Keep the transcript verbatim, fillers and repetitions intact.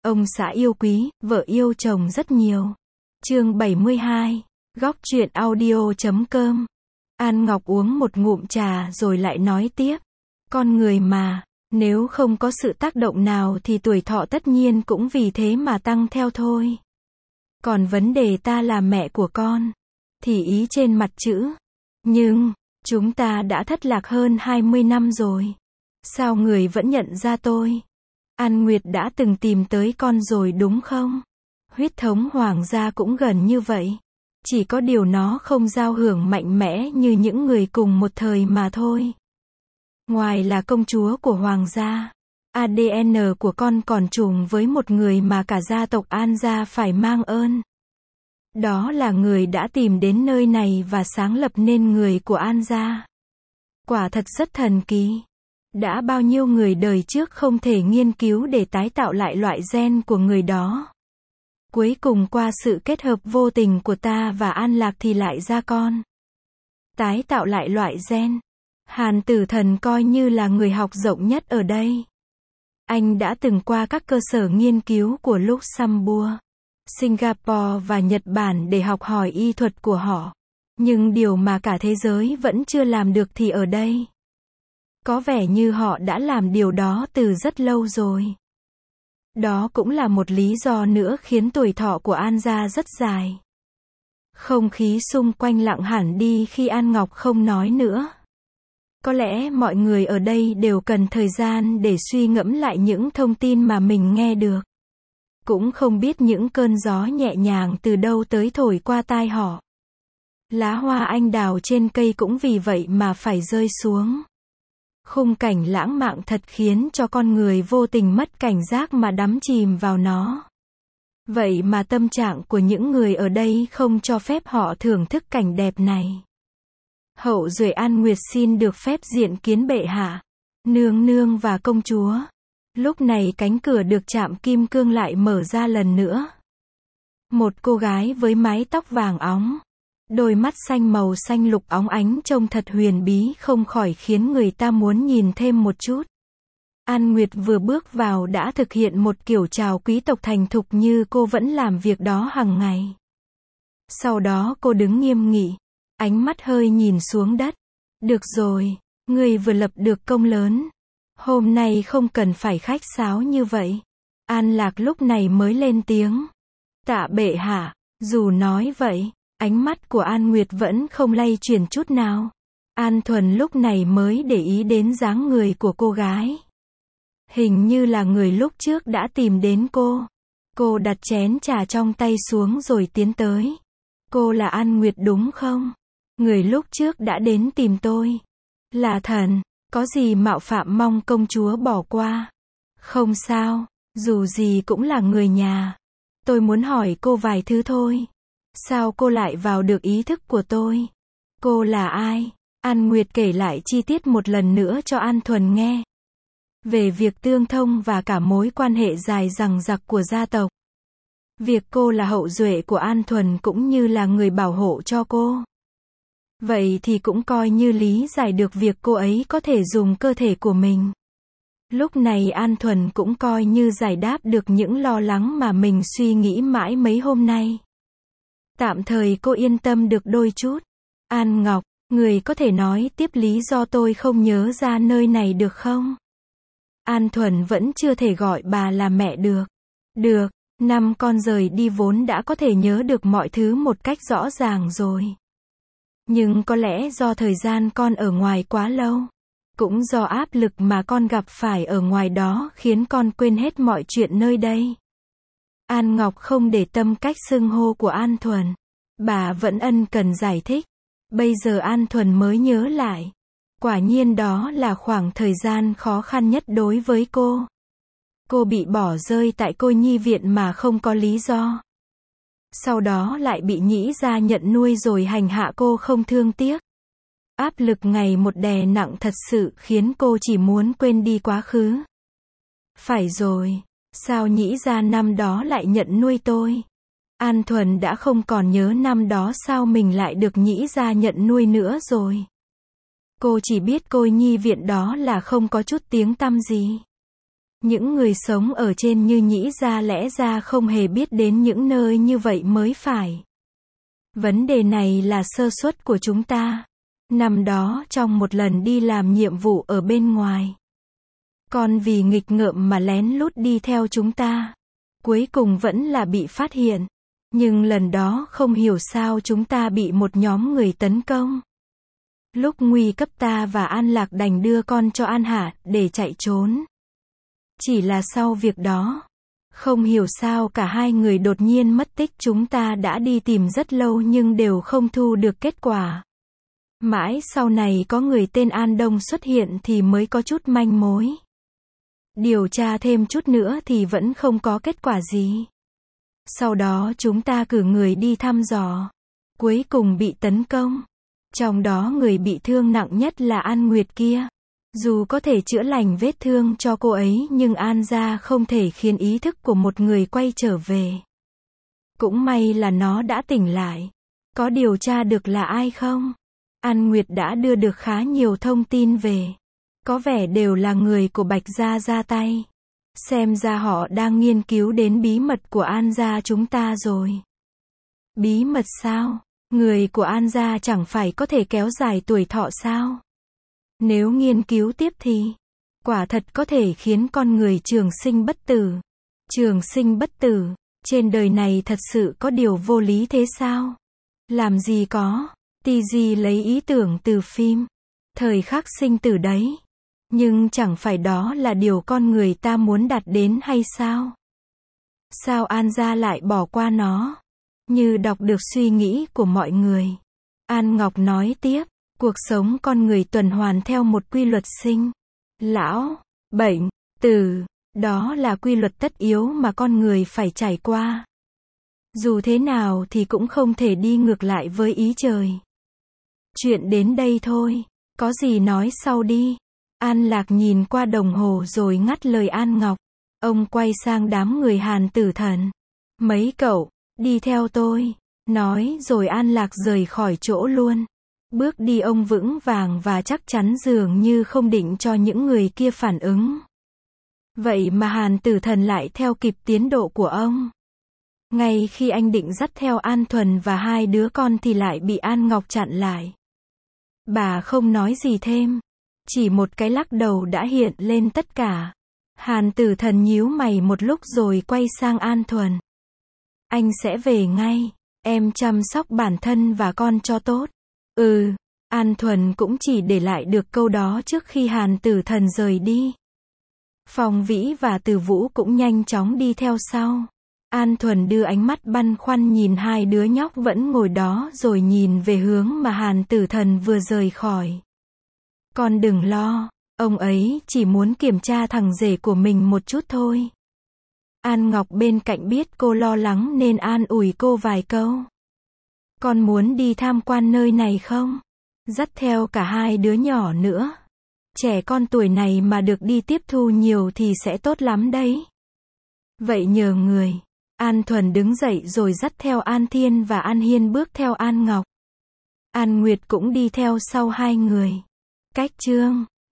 Ông xã yêu quý, vợ yêu chồng rất nhiều. Chương bảy mươi hai. Góc truyện audio chấm com. An Ngọc uống một ngụm trà rồi lại nói tiếp. Con người mà, nếu không có sự tác động nào thì tuổi thọ tất nhiên cũng vì thế mà tăng theo thôi. Còn vấn đề ta là mẹ của con, thì ý trên mặt chữ. Nhưng, chúng ta đã thất lạc hơn hai mươi năm rồi. Sao người vẫn nhận ra tôi? An Nguyệt đã từng tìm tới con rồi đúng không? Huyết thống hoàng gia cũng gần như vậy. Chỉ có điều nó không giao hưởng mạnh mẽ như những người cùng một thời mà thôi. Ngoài là công chúa của hoàng gia, a đê en của con còn trùng với một người mà cả gia tộc An gia phải mang ơn. Đó là người đã tìm đến nơi này và sáng lập nên người của An gia. Quả thật rất thần kỳ. Đã bao nhiêu người đời trước không thể nghiên cứu để tái tạo lại loại gen của người đó. Cuối cùng qua sự kết hợp vô tình của ta và An Lạc thì lại ra con. Tái tạo lại loại gen. Hàn Tử Thần coi như là người học rộng nhất ở đây. Anh đã từng qua các cơ sở nghiên cứu của Luxembourg, Singapore và Nhật Bản để học hỏi y thuật của họ. Nhưng điều mà cả thế giới vẫn chưa làm được thì ở đây. Có vẻ như họ đã làm điều đó từ rất lâu rồi. Đó cũng là một lý do nữa khiến tuổi thọ của An gia rất dài. Không khí xung quanh lặng hẳn đi khi An Ngọc không nói nữa. Có lẽ mọi người ở đây đều cần thời gian để suy ngẫm lại những thông tin mà mình nghe được. Cũng không biết những cơn gió nhẹ nhàng từ đâu tới thổi qua tai họ. Lá hoa anh đào trên cây cũng vì vậy mà phải rơi xuống. Khung cảnh lãng mạn thật khiến cho con người vô tình mất cảnh giác mà đắm chìm vào nó. Vậy mà tâm trạng của những người ở đây không cho phép họ thưởng thức cảnh đẹp này. Hậu duệ An Nguyệt xin được phép diện kiến bệ hạ, nương nương và công chúa. Lúc này cánh cửa được chạm kim cương lại mở ra lần nữa. Một cô gái với mái tóc vàng óng, đôi mắt xanh màu xanh lục óng ánh trông thật huyền bí không khỏi khiến người ta muốn nhìn thêm một chút. An Nguyệt vừa bước vào đã thực hiện một kiểu chào quý tộc thành thục như cô vẫn làm việc đó hàng ngày. Sau đó cô đứng nghiêm nghị, ánh mắt hơi nhìn xuống đất. Được rồi, người vừa lập được công lớn. Hôm nay không cần phải khách sáo như vậy. An Lạc lúc này mới lên tiếng. Tạ bệ hạ. Dù nói vậy, ánh mắt của An Nguyệt vẫn không lay chuyển chút nào. An Thuần lúc này mới để ý đến dáng người của cô gái. Hình như là người lúc trước đã tìm đến cô. Cô đặt chén trà trong tay xuống rồi tiến tới. Cô là An Nguyệt đúng không? Người lúc trước đã đến tìm tôi. Là thần, có gì mạo phạm mong công chúa bỏ qua. Không sao, dù gì cũng là người nhà. Tôi muốn hỏi cô vài thứ thôi. Sao cô lại vào được ý thức của tôi? Cô là ai? An Nguyệt kể lại chi tiết một lần nữa cho An Thuần nghe. Về việc tương thông và cả mối quan hệ dài dằng dặc của gia tộc. Việc cô là hậu duệ của An Thuần cũng như là người bảo hộ cho cô. Vậy thì cũng coi như lý giải được việc cô ấy có thể dùng cơ thể của mình. Lúc này An Thuần cũng coi như giải đáp được những lo lắng mà mình suy nghĩ mãi mấy hôm nay. Tạm thời cô yên tâm được đôi chút. An Ngọc, người có thể nói tiếp lý do tôi không nhớ ra nơi này được không? An Thuần vẫn chưa thể gọi bà là mẹ được. Được, năm con rời đi vốn đã có thể nhớ được mọi thứ một cách rõ ràng rồi. Nhưng có lẽ do thời gian con ở ngoài quá lâu. Cũng do áp lực mà con gặp phải ở ngoài đó khiến con quên hết mọi chuyện nơi đây. An Ngọc không để tâm cách xưng hô của An Thuần. Bà vẫn ân cần giải thích. Bây giờ An Thuần mới nhớ lại. Quả nhiên đó là khoảng thời gian khó khăn nhất đối với cô. Cô bị bỏ rơi tại cô nhi viện mà không có lý do. Sau đó lại bị nhĩ gia nhận nuôi rồi hành hạ cô không thương tiếc. Áp lực ngày một đè nặng thật sự khiến cô chỉ muốn quên đi quá khứ. Phải rồi, sao nhĩ gia năm đó lại nhận nuôi tôi? An Thuần đã không còn nhớ năm đó sao mình lại được nhĩ gia nhận nuôi nữa rồi. Cô chỉ biết cô nhi viện đó là không có chút tiếng tăm gì. Những người sống ở trên Như Nhĩ Gia lẽ ra không hề biết đến những nơi như vậy mới phải. Vấn đề này là sơ suất của chúng ta. Năm đó trong một lần đi làm nhiệm vụ ở bên ngoài, con vì nghịch ngợm mà lén lút đi theo chúng ta. Cuối cùng vẫn là bị phát hiện. Nhưng lần đó không hiểu sao chúng ta bị một nhóm người tấn công. Lúc nguy cấp ta và An Lạc đành đưa con cho An Hạ để chạy trốn. Chỉ là sau việc đó, không hiểu sao cả hai người đột nhiên mất tích, chúng ta đã đi tìm rất lâu nhưng đều không thu được kết quả. Mãi sau này có người tên An Đông xuất hiện thì mới có chút manh mối. Điều tra thêm chút nữa thì vẫn không có kết quả gì. Sau đó chúng ta cử người đi thăm dò. Cuối cùng bị tấn công. Trong đó người bị thương nặng nhất là An Nguyệt kia. Dù có thể chữa lành vết thương cho cô ấy nhưng An gia không thể khiến ý thức của một người quay trở về. Cũng may là nó đã tỉnh lại. Có điều tra được là ai không? An Nguyệt đã đưa được khá nhiều thông tin về. Có vẻ đều là người của Bạch gia ra tay. Xem ra họ đang nghiên cứu đến bí mật của An gia chúng ta rồi. Bí mật sao? Người của An gia chẳng phải có thể kéo dài tuổi thọ sao? Nếu nghiên cứu tiếp thì, quả thật có thể khiến con người trường sinh bất tử. Trường sinh bất tử, trên đời này thật sự có điều vô lý thế sao? Làm gì có, tì gì lấy ý tưởng từ phim, thời khắc sinh tử đấy. Nhưng chẳng phải đó là điều con người ta muốn đạt đến hay sao? Sao An gia lại bỏ qua nó? Như đọc được suy nghĩ của mọi người. An Ngọc nói tiếp, cuộc sống con người tuần hoàn theo một quy luật sinh, lão, bệnh, tử. Đó là quy luật tất yếu mà con người phải trải qua. Dù thế nào thì cũng không thể đi ngược lại với ý trời. Chuyện đến đây thôi, có gì nói sau đi. An Lạc nhìn qua đồng hồ rồi ngắt lời An Ngọc. Ông quay sang đám người Hàn Tử Thần. Mấy cậu, đi theo tôi. Nói rồi An Lạc rời khỏi chỗ luôn. Bước đi ông vững vàng và chắc chắn dường như không định cho những người kia phản ứng. Vậy mà Hàn Tử Thần lại theo kịp tiến độ của ông. Ngay khi anh định dắt theo An Thuần và hai đứa con thì lại bị An Ngọc chặn lại. Bà không nói gì thêm. Chỉ một cái lắc đầu đã hiện lên tất cả. Hàn Tử Thần nhíu mày một lúc rồi quay sang An Thuần. Anh sẽ về ngay. Em chăm sóc bản thân và con cho tốt. Ừ. An Thuần cũng chỉ để lại được câu đó trước khi Hàn Tử Thần rời đi. Phong Vĩ và Từ Vũ cũng nhanh chóng đi theo sau. An Thuần đưa ánh mắt băn khoăn nhìn hai đứa nhóc vẫn ngồi đó rồi nhìn về hướng mà Hàn Tử Thần vừa rời khỏi. Con đừng lo, ông ấy chỉ muốn kiểm tra thằng rể của mình một chút thôi. An Ngọc bên cạnh biết cô lo lắng nên an ủi cô vài câu. Con muốn đi tham quan nơi này không? Dắt theo cả hai đứa nhỏ nữa. Trẻ con tuổi này mà được đi tiếp thu nhiều thì sẽ tốt lắm đấy. Vậy nhờ người. An Thuần đứng dậy rồi dắt theo An Thiên và An Hiên bước theo An Ngọc. An Nguyệt cũng đi theo sau hai người. Cách chương